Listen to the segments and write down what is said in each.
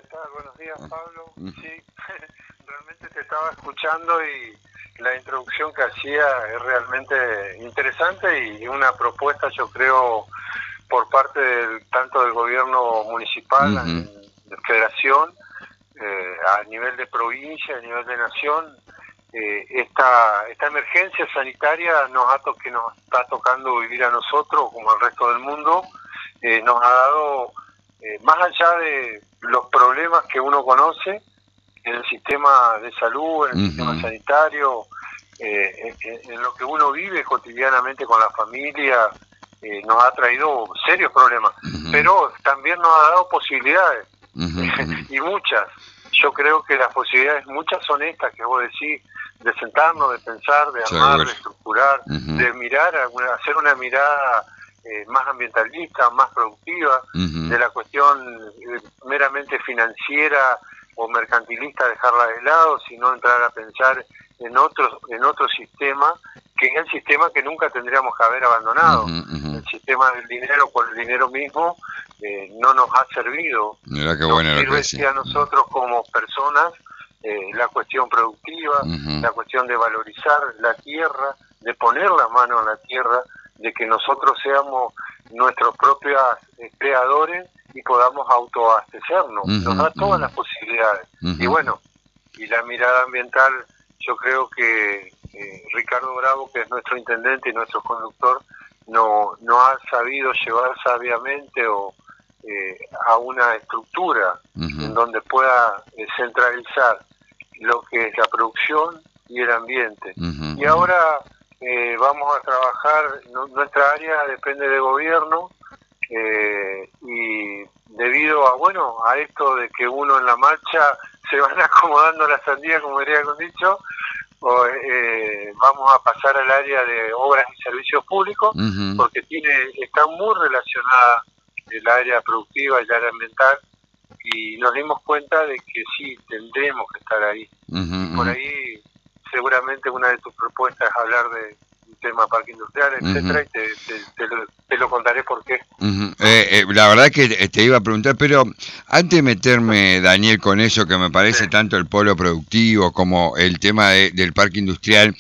¿Qué tal? Buenos días, Pablo. Ujú. Sí, realmente te estaba escuchando y la introducción que hacía es realmente interesante y una propuesta, yo creo, por parte tanto del gobierno municipal, Ujú. de federación, a nivel de provincia, a nivel de nación. Esta emergencia sanitaria que nos está tocando vivir a nosotros, como al resto del mundo, nos ha dado, más allá de los problemas que uno conoce en el sistema de salud, en el sistema Ujú. sanitario, en lo que uno vive cotidianamente con la familia, nos ha traído serios problemas, Ujú. pero también nos ha dado posibilidades, Ujú. Ujú. y muchas. Yo creo que las posibilidades muchas son estas que vos decís, de sentarnos, de pensar, de armar, Seguro. de estructurar, Ujú. de mirar, hacer una mirada más ambientalista, más productiva, Ujú. de la cuestión meramente financiera o mercantilista, dejarla de lado, sino entrar a pensar en otro sistema, que es el sistema que nunca tendríamos que haber abandonado. Ujú. Ujú. El sistema del dinero por el dinero mismo no nos ha servido, Mirá qué nos bueno lo que sirve decís. sí a nosotros como personas, la cuestión productiva, Ujú. la cuestión de valorizar la tierra, de poner la mano en la tierra, de que nosotros seamos nuestros propios creadores y podamos autoabastecernos. Nos Ujú. da todas Ujú. las posibilidades. Y Ujú. bueno, y la mirada ambiental, yo creo que Ricardo Bravo, que es nuestro intendente y nuestro conductor, no ha sabido llevar sabiamente a una estructura en Ujú. donde pueda centralizar lo que es la producción y el ambiente. Ujú. Y Ujú. ahora vamos a trabajar, nuestra área depende del gobierno, y debido a esto de que uno en la marcha se van acomodando las sandías, como diría con dicho, vamos a pasar al área de obras y servicios públicos, Ujú. porque está muy relacionada el área productiva y el área ambiental, y nos dimos cuenta de que sí, tendremos que estar ahí. Ujú. Y por Ujú. ahí seguramente una de tus propuestas es hablar de un tema parque industrial, Ujú. etcétera, y te lo contaré por qué. Ujú. La verdad que te iba a preguntar, pero antes de meterme, Daniel, con eso que me Sí. parece tanto el polo productivo como el tema del parque industrial,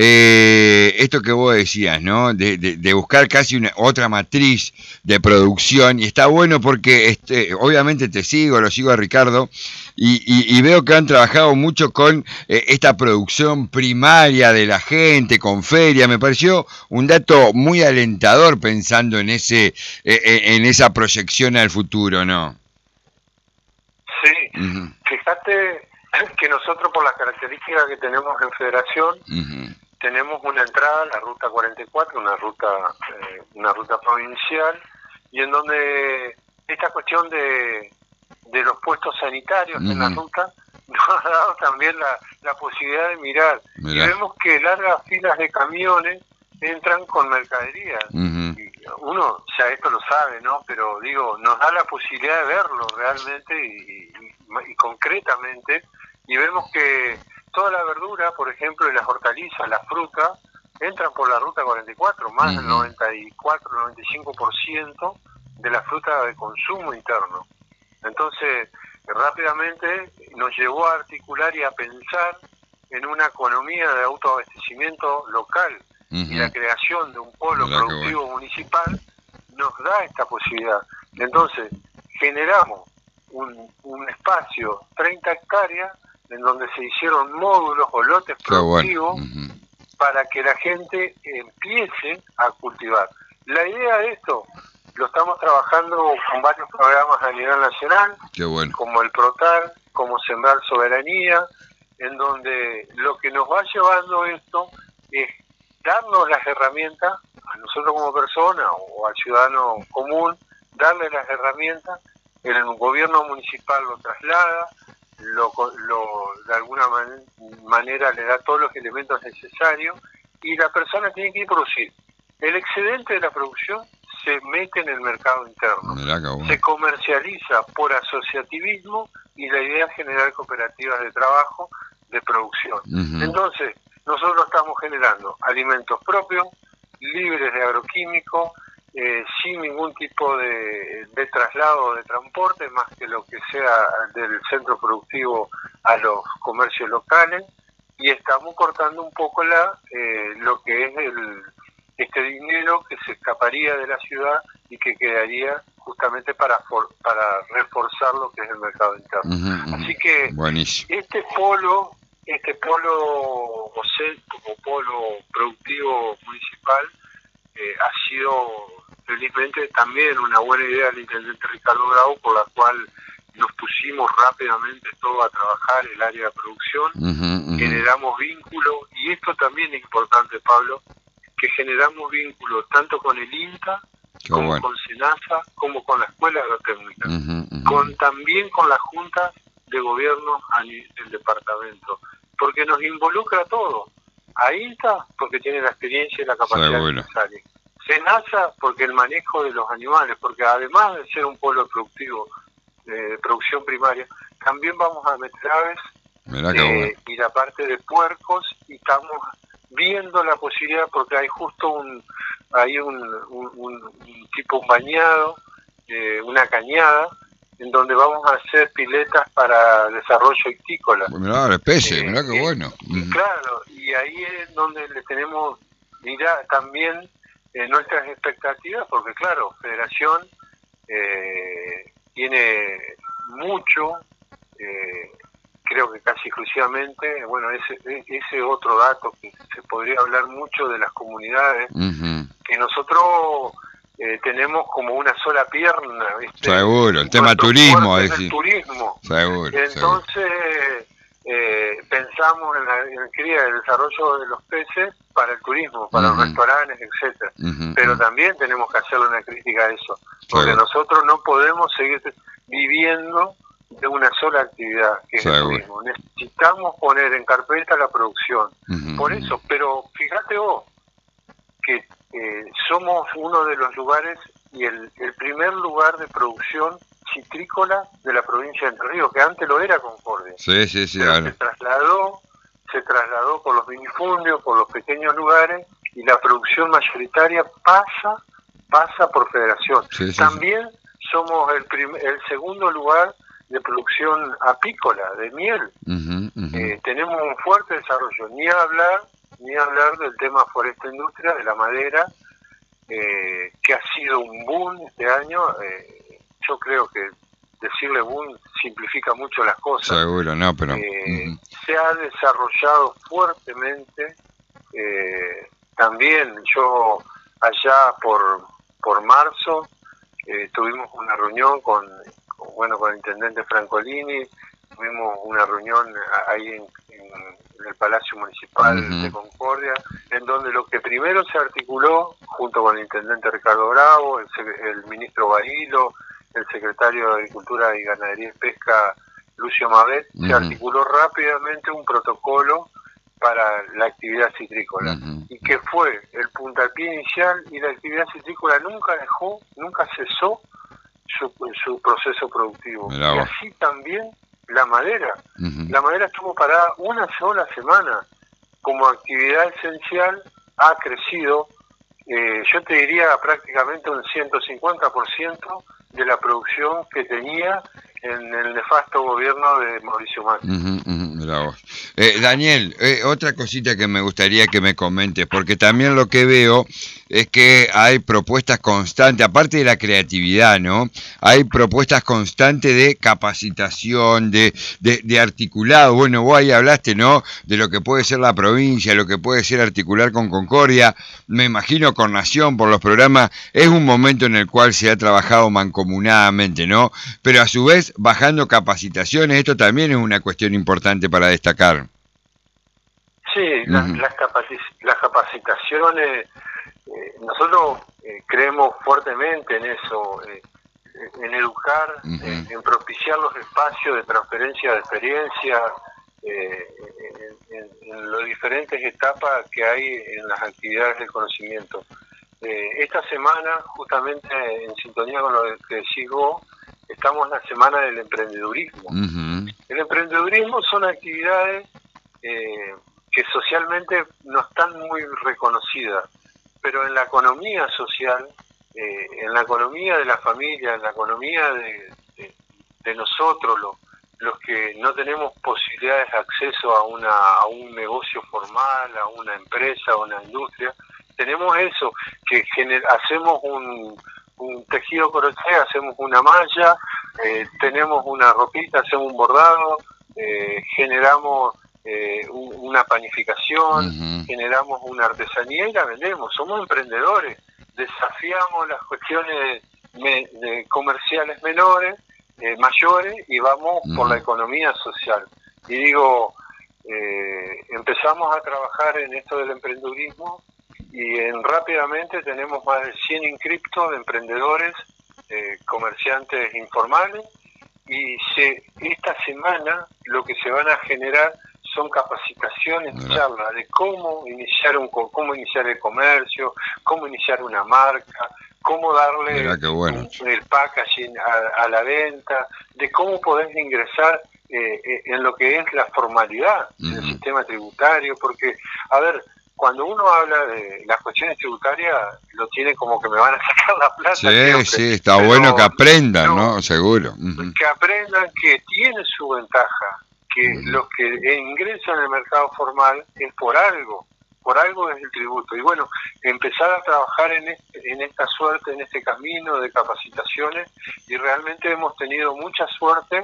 esto que vos decías, ¿no? De buscar casi otra matriz de producción, y está bueno porque obviamente lo sigo a Ricardo, y veo que han trabajado mucho con esta producción primaria de la gente, con feria. Me pareció un dato muy alentador pensando en esa proyección al futuro, ¿no? Sí, Ujú. fíjate que nosotros, por las características que tenemos en Federación, Ujú. tenemos una entrada, la ruta 44, una ruta provincial, y en donde esta cuestión de los puestos sanitarios en la Ujú. ruta nos ha dado también la posibilidad de mirar, y Mirá. vemos que largas filas de camiones entran con mercaderías. Ujú. Y uno ya esto lo sabe, ¿no? Pero digo, nos da la posibilidad de verlo realmente y concretamente, y vemos que toda la verdura, por ejemplo, y las hortalizas, las frutas, entran por la ruta 44, más del Ujú. 94-95% de la fruta de consumo interno. Entonces, rápidamente nos llevó a articular y a pensar en una economía de autoabastecimiento local, y Ujú. la creación de un polo Mirá qué bueno. productivo municipal nos da esta posibilidad. Entonces, generamos un espacio, 30 hectáreas, en donde se hicieron módulos o lotes Qué bueno. productivos Ujú. para que la gente empiece a cultivar. La idea de esto lo estamos trabajando con varios programas a nivel nacional, Qué bueno. como el PROTAR, como Sembrar Soberanía, en donde lo que nos va llevando esto es darnos las herramientas, a nosotros como persona o al ciudadano común, darle las herramientas, el gobierno municipal lo traslada, de alguna manera le da todos los elementos necesarios, y la persona tiene que ir a producir. El excedente de la producción se mete en el mercado interno, Mirá qué bueno. se comercializa por asociativismo, y la idea es generar cooperativas de trabajo de producción. Ujú. Entonces, nosotros estamos generando alimentos propios, libres de agroquímicos, sin ningún tipo de traslado o de transporte, más que lo que sea del centro productivo a los comercios locales, y estamos cortando un poco lo que es este dinero que se escaparía de la ciudad y que quedaría justamente para reforzar lo que es el mercado interno. Así que buenísimo. este polo o polo productivo municipal ha sido felizmente también una buena idea del intendente Ricardo Bravo, por la cual nos pusimos rápidamente todo a trabajar el área de producción, generamos vínculos, y esto también es importante, Pablo, que generamos vínculos tanto con el INTA, como con SENASA, como con la Escuela Agrotécnica, también con las juntas de gobierno del departamento, porque nos involucra a todos. A INTA porque tiene la experiencia y la capacidad necesaria. SENASA porque el manejo de los animales, porque además de ser un polo productivo de producción primaria, también vamos a meter aves y la parte de puercos, y estamos viendo la posibilidad, porque hay justo un bañado, una cañada, en donde vamos a hacer piletas para desarrollo ictícola. Mirá, peces, mirá qué bueno. Claro, y ahí es donde le tenemos, también nuestras expectativas, porque claro, Federación tiene mucho, creo que casi exclusivamente, bueno, ese otro dato que se podría hablar mucho de las comunidades, que nosotros tenemos como una sola pierna, ¿viste? Seguro, el tema turismo, es el turismo. Seguro. Entonces, pensamos en la cría del desarrollo de los peces para el turismo, para los restaurantes, etcétera. Pero también tenemos que hacerle una crítica a eso, porque nosotros no podemos seguir viviendo de una sola actividad, que es el turismo. Necesitamos poner en carpeta la producción. Por eso, pero fíjate vos, que somos uno de los lugares y el primer lugar de producción citrícola de la provincia de Entre Ríos, que antes lo era Concordia. Sí, se trasladó por los minifundios, por los pequeños lugares, y la producción mayoritaria pasa por Federación. También somos el segundo lugar de producción apícola, de miel. Tenemos un fuerte desarrollo, ni hablar del tema forestal industria, de la madera, que ha sido un boom este año. Yo creo que decirle boom simplifica mucho las cosas. Seguro, no, pero... Se ha desarrollado fuertemente. También yo allá por marzo tuvimos una reunión con el intendente Francolini, tuvimos una reunión ahí en el Palacio Municipal de Concordia, en donde lo que primero se articuló, junto con el intendente Ricardo Bravo, el ministro Barilo, el secretario de Agricultura y Ganadería y Pesca, Lucio Mabet, se articuló rápidamente un protocolo para la actividad citrícola, y que fue el puntapié inicial, y la actividad citrícola nunca cesó su proceso productivo. Y así también la madera. La madera estuvo parada una sola semana. Como actividad esencial ha crecido, yo te diría prácticamente un 150% de la producción que tenía en el nefasto gobierno de Mauricio Macri. Mirá vos. Daniel, otra cosita que me gustaría que me comentes, porque también lo que veo es que hay propuestas constantes, aparte de la creatividad, ¿no? Hay propuestas constantes de capacitación, de articulado. Bueno, vos ahí hablaste, ¿no? De lo que puede ser la provincia, lo que puede ser articular con Concordia, me imagino con Nación, por los programas. Es un momento en el cual se ha trabajado mancomunadamente, ¿no? Pero a su vez, bajando capacitaciones, esto también es una cuestión importante para destacar. Sí, las capacitaciones, nosotros creemos fuertemente en eso, en educar, en propiciar los espacios de transferencia de experiencia, en las diferentes etapas que hay en las actividades del conocimiento. Esta semana, justamente en sintonía con lo que decís vos, estamos en la semana del emprendedurismo. El emprendedurismo son actividades que socialmente no están muy reconocidas, pero en la economía social en la economía de la familia, en la economía de nosotros, los que no tenemos posibilidades de acceso a un negocio formal, a una empresa, a una industria, tenemos eso, que hacemos un tejido crochet, hacemos una malla, tenemos una ropita, hacemos un bordado, generamos una panificación, generamos una artesanía y la vendemos. Somos emprendedores, desafiamos las cuestiones comerciales mayores y vamos por la economía social. Y digo, empezamos a trabajar en esto del emprendedurismo y rápidamente tenemos más de 100 inscriptos de emprendedores, comerciantes informales, y esta semana lo que se van a generar son capacitaciones, charlas de cómo iniciar el comercio, cómo iniciar una marca, cómo darle el packaging a la venta, de cómo podés ingresar en lo que es la formalidad del sistema tributario, porque, a ver, cuando uno habla de las cuestiones tributarias, lo tiene como que me van a sacar la plata. Sí, está bueno que aprendan, ¿no? Seguro. Que aprendan que tiene su ventaja, que los que ingresan al mercado formal es por algo es el tributo. Y bueno, empezar a trabajar en esta suerte, en este camino de capacitaciones, y realmente hemos tenido mucha suerte,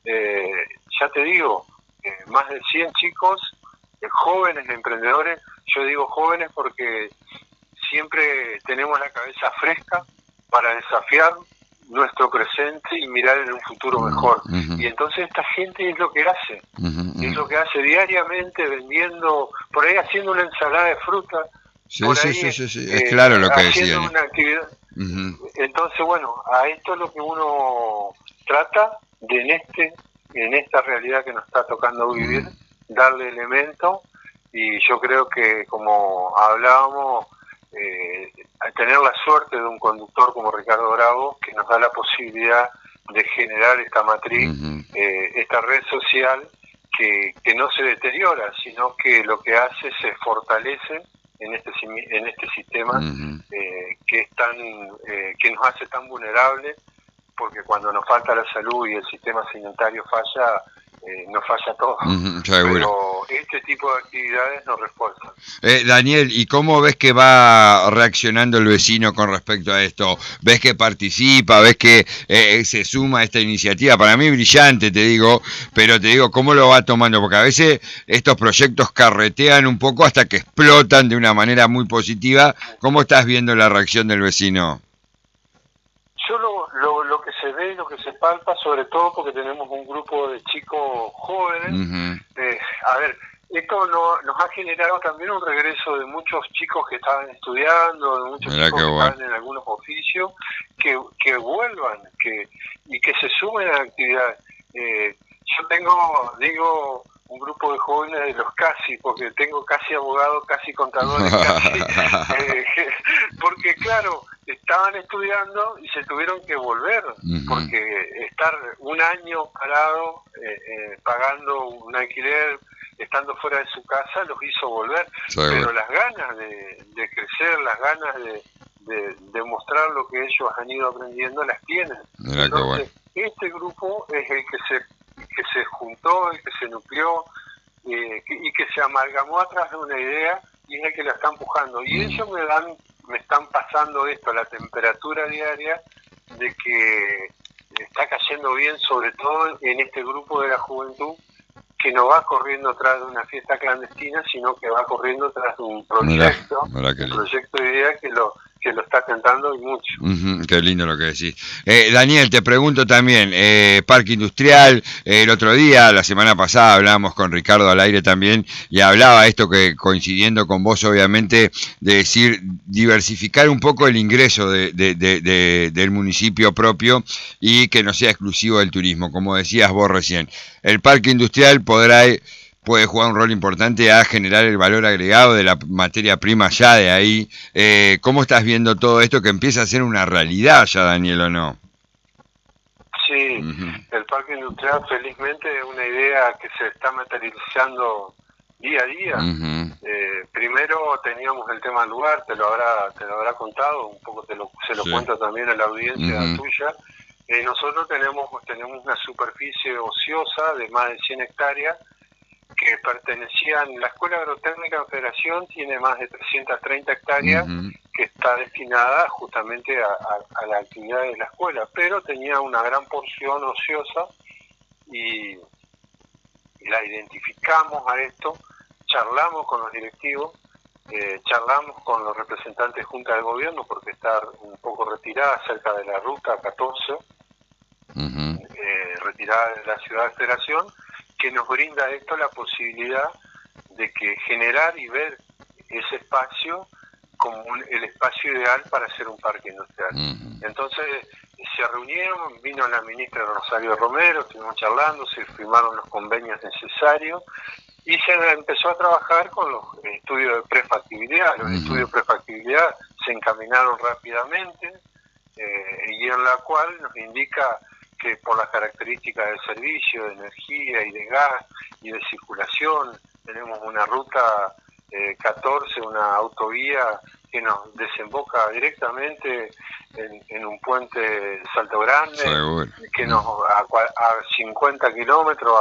ya te digo, más de 100 chicos, jóvenes emprendedores. Yo digo jóvenes porque siempre tenemos la cabeza fresca para desafiar nuestro presente y mirar en un futuro mejor. Y entonces esta gente es lo que hace, es lo que hace diariamente, vendiendo, por ahí haciendo una ensalada de fruta, sí, es claro lo que haciendo decían. una actividad. Entonces, bueno, a esto es lo que uno trata de en esta realidad que nos está tocando vivir, darle elemento. Y yo creo que, como hablábamos, tener la suerte de un conductor como Ricardo Bravo, que nos da la posibilidad de generar esta matriz, esta red social que no se deteriora, sino que lo que hace se fortalece en este sistema que es que nos hace tan vulnerables, porque cuando nos falta la salud y el sistema sanitario falla, nos falla todo. Pero este tipo de actividades nos refuerzan. Daniel, ¿y cómo ves que va reaccionando el vecino con respecto a esto? ¿Ves que participa? ¿Ves que se suma a esta iniciativa? Para mí brillante, te digo, pero te digo, ¿cómo lo va tomando? Porque a veces estos proyectos carretean un poco hasta que explotan de una manera muy positiva. ¿Cómo estás viendo la reacción del vecino? Yo lo que se ve y lo que se palpa, sobre todo porque tenemos un grupo de chicos jóvenes, a ver, esto nos ha generado también un regreso de muchos chicos que estaban estudiando, de muchos chicos que estaban en algunos oficios, que vuelvan y que se sumen a la actividad. Yo digo, un grupo de jóvenes de los casi, porque tengo casi abogados, casi contadores, porque claro, estaban estudiando y se tuvieron que volver, porque estar un año parado, pagando un alquiler, estando fuera de su casa, los hizo volver. Pero las ganas de crecer, las ganas de mostrar lo que ellos han ido aprendiendo, las tienen. Entonces, este grupo es el que se juntó, el que se nucleó, y que se amalgamó atrás de una idea, y es el que la está empujando. Y ellos me están pasando esto, la temperatura diaria de que está cayendo bien, sobre todo en este grupo de la juventud, que no va corriendo tras de una fiesta clandestina, sino que va corriendo tras de un proyecto, proyecto de idea que lo está tentando y mucho. Qué lindo lo que decís. Daniel, te pregunto también, Parque Industrial, el otro día, la semana pasada, hablábamos con Ricardo al aire también, y hablaba esto que, coincidiendo con vos obviamente, de decir, diversificar un poco el ingreso del municipio propio y que no sea exclusivo del turismo, como decías vos recién. El Parque Industrial puede jugar un rol importante a generar el valor agregado de la materia prima ya de ahí. ¿Cómo estás viendo todo esto que empieza a ser una realidad ya, Daniel, o no? Sí, el Parque Industrial felizmente es una idea que se está materializando día a día. Primero teníamos el tema del lugar, te lo habrá contado, un poco se lo cuento también a la audiencia tuya. Nosotros tenemos una superficie ociosa de más de 100 hectáreas que pertenecían, la Escuela Agrotécnica en Federación tiene más de 330 hectáreas que está destinada justamente a la actividad de la escuela, pero tenía una gran porción ociosa y la identificamos a esto, charlamos con los directivos, charlamos con los representantes de Junta de Gobierno porque está un poco retirada cerca de la ruta 14, retirada de la ciudad de Federación, que nos brinda esto la posibilidad de que generar y ver ese espacio como el espacio ideal para hacer un parque industrial. Entonces se reunieron, vino la ministra Rosario Romero, estuvimos charlando, se firmaron los convenios necesarios y se empezó a trabajar con los estudios de prefactibilidad. Los estudios de prefactibilidad se encaminaron rápidamente y en la cual nos indica que por las características del servicio, de energía y de gas y de circulación, tenemos una ruta 14, una autovía que nos desemboca directamente en un puente Salto Grande, que nos a 50 kilómetros,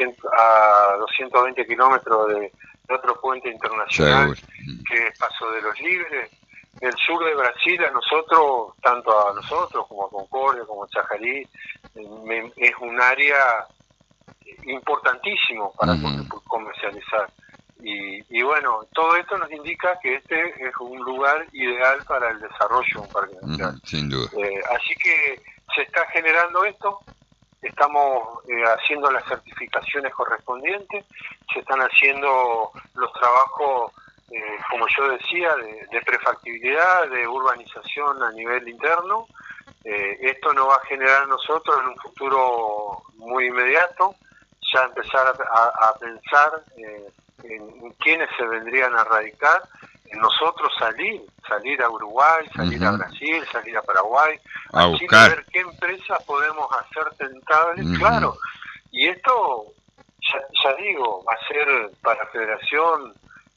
a 220 kilómetros de otro puente internacional, que es Paso de los Libres. El sur de Brasil, tanto a nosotros como a Concordia, como a Chajarí, es un área importantísimo para comercializar. Y bueno, todo esto nos indica que este es un lugar ideal para el desarrollo de un parque industrial. Sin duda. Así que se está generando esto, estamos haciendo las certificaciones correspondientes, se están haciendo los trabajos, como yo decía, de prefactibilidad, de urbanización a nivel interno. Esto nos va a generar nosotros en un futuro muy inmediato, ya empezar a pensar en quiénes se vendrían a radicar, en nosotros salir a Uruguay, salir a Brasil, salir a Paraguay, así de ver qué empresas podemos hacer tentables, claro, y esto, ya digo, va a ser para Federación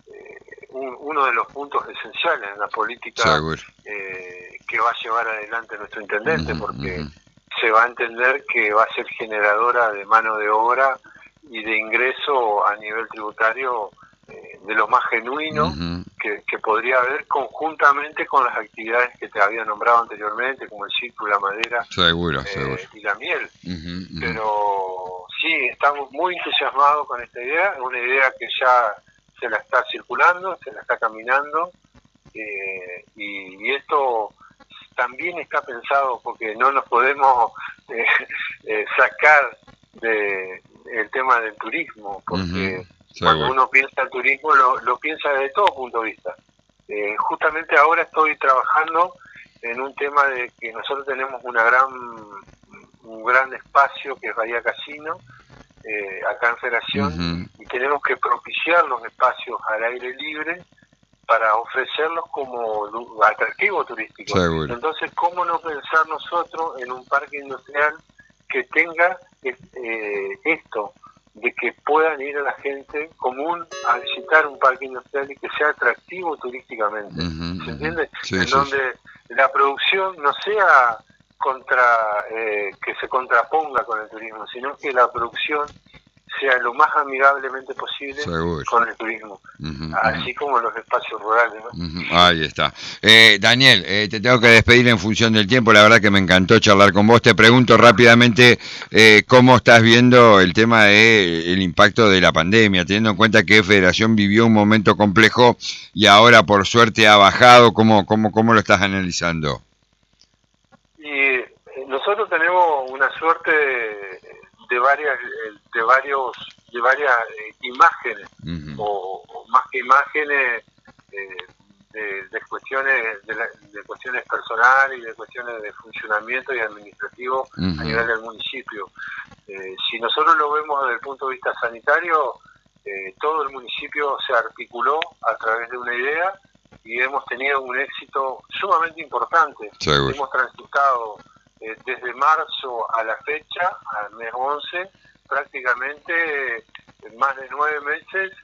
uno de los puntos esenciales en la política que va a llevar adelante nuestro intendente, porque se va a entender que va a ser generadora de mano de obra y de ingreso a nivel tributario de lo más genuino que podría haber conjuntamente con las actividades que te había nombrado anteriormente, como el círculo, la madera y la miel. Pero sí, estamos muy entusiasmados con esta idea, es una idea que ya se la está circulando, se la está caminando, y esto también está pensado porque no nos podemos sacar el tema del turismo, porque cuando uno piensa en turismo lo piensa desde todo punto de vista. Justamente ahora estoy trabajando en un tema de que nosotros tenemos un gran espacio que es Bahía Casino, acá en Federación, y tenemos que propiciar los espacios al aire libre para ofrecerlos como atractivo turístico. Entonces, ¿cómo no pensar nosotros en un parque industrial que tenga esto, de que puedan ir a la gente común a visitar un parque industrial y que sea atractivo turísticamente? ¿Se entiende? Donde la producción no sea que se contraponga con el turismo, sino que la producción sea lo más amigablemente posible con el turismo, así como los espacios rurales, ¿no? Ahí está. Daniel, te tengo que despedir en función del tiempo, la verdad que me encantó charlar con vos. Te pregunto rápidamente cómo estás viendo el tema del impacto de la pandemia, teniendo en cuenta que Federación vivió un momento complejo y ahora por suerte ha bajado. ¿Cómo lo estás analizando? Y nosotros tenemos una suerte de varias imágenes, o más que imágenes, de cuestiones personales y de cuestiones de funcionamiento y administrativo a nivel del municipio. Si nosotros lo vemos desde el punto de vista sanitario, todo el municipio se articuló a través de una idea y hemos tenido un éxito sumamente importante. Hemos transitado desde marzo a la fecha, al mes 11, prácticamente más de 9 meses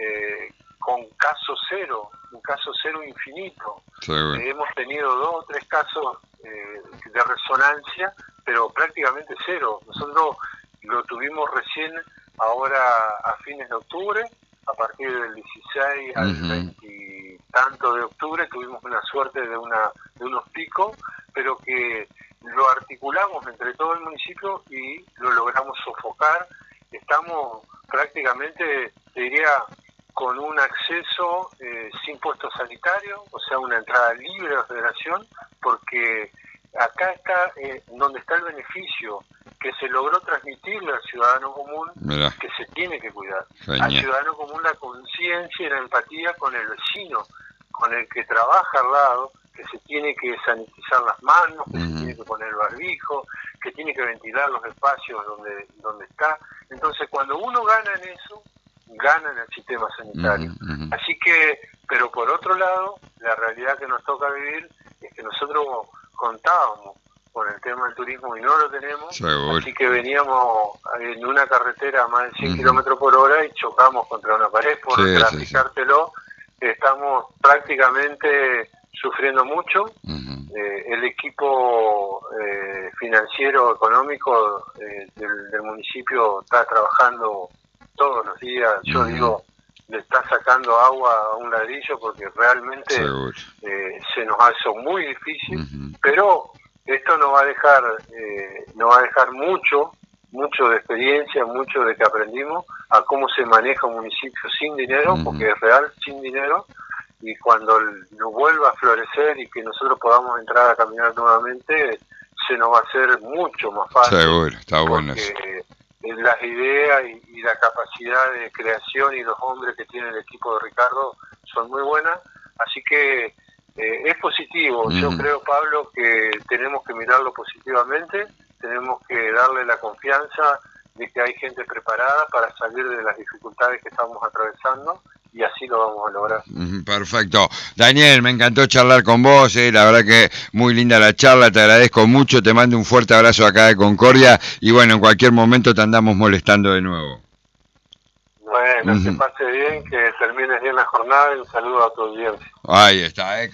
con caso cero, un caso cero infinito. Seguro. Hemos tenido 2 o 3 casos de resonancia, pero prácticamente cero. Nosotros lo tuvimos recién ahora a fines de octubre, a partir del 16 al 20 y tanto de octubre tuvimos una suerte de unos picos, pero que lo articulamos entre todo el municipio y lo logramos sofocar. Estamos prácticamente, te diría, con un acceso sin puesto sanitario, o sea, una entrada libre a la federación, porque acá está donde está el beneficio, que se logró transmitirle al ciudadano común. Mirá, que se tiene que cuidar. Genial. Al ciudadano común la conciencia y la empatía con el vecino, con el que trabaja al lado, que se tiene que sanitizar las manos, que se tiene que poner el barbijo, que tiene que ventilar los espacios donde está. Entonces, cuando uno gana en eso, gana en el sistema sanitario. Así que, pero por otro lado, la realidad que nos toca vivir es que nosotros contábamos con el tema del turismo y no lo tenemos. Seguro. Así que veníamos en una carretera a más de 100 kilómetros por hora y chocamos contra una pared. Por graficártelo, estamos prácticamente sufriendo mucho. El equipo financiero, económico del municipio está trabajando todos los días. Yo digo, le está sacando agua a un ladrillo porque realmente se nos hace muy difícil, pero esto nos va a dejar mucho de experiencia, mucho de que aprendimos a cómo se maneja un municipio sin dinero, porque es real, sin dinero, y cuando nos vuelva a florecer y que nosotros podamos entrar a caminar nuevamente, se nos va a hacer mucho más fácil. Seguro, está bueno eso. Las ideas y la capacidad de creación y los hombres que tiene el equipo de Ricardo son muy buenas, así que es positivo. Yo creo, Pablo, que tenemos que mirarlo positivamente, tenemos que darle la confianza de que hay gente preparada para salir de las dificultades que estamos atravesando, y así lo vamos a lograr. Perfecto. Daniel, me encantó charlar con vos, la verdad que muy linda la charla, te agradezco mucho, te mando un fuerte abrazo acá de Concordia, y bueno, en cualquier momento te andamos molestando de nuevo. Bueno, que pase bien, que termines bien la jornada, y un saludo a tu audiencia. Ahí está,